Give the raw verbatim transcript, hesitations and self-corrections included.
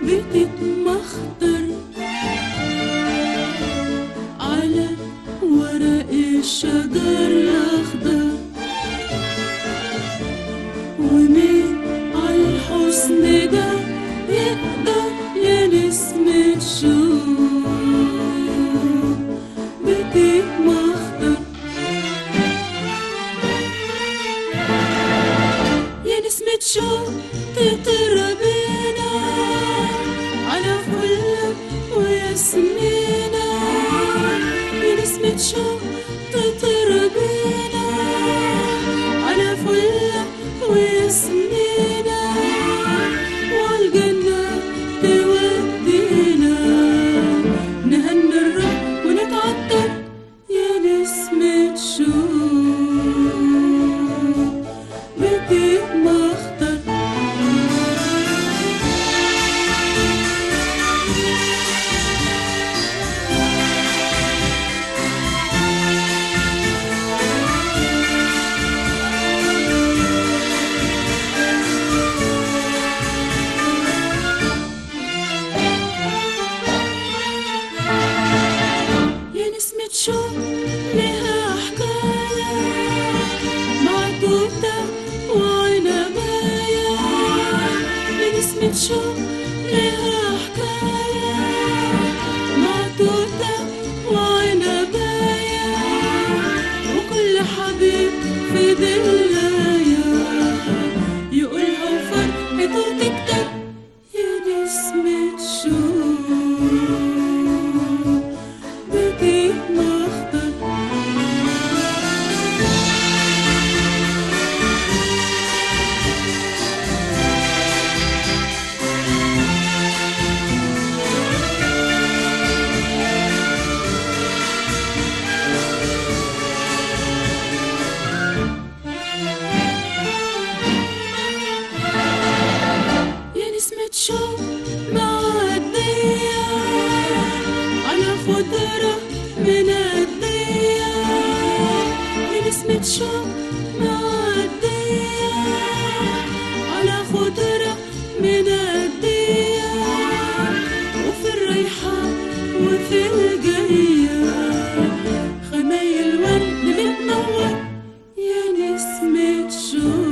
بتتمخضر على ورق الشجر الأخضر، ومين عالحسن ده يقدر يا نسمة شوق بتتمخضر يا نسمة شوق تطير بينا على فل وياسمينة، يا نسمة شوق تطير بينا على فل وياسمينة، والجنة تودينا نهني الرب ونتعطر يا نسمة شوق بتتمخضر. نسمة شوق لها حكاية مع توتة وعنباية، نسمة شوق لها حكاية مع توتة وعنباية، وكل حبيب في دلاية يقولها وفرحته تكتر يا نسمة شوق بتتمخضر. يا نسمة شوق معدية على خضرة منادية، يا نسمة شوق معدية على خضرة منادية، وفي الريحان وفي الجاية خمايل ورد بتنور يا نسمة شوق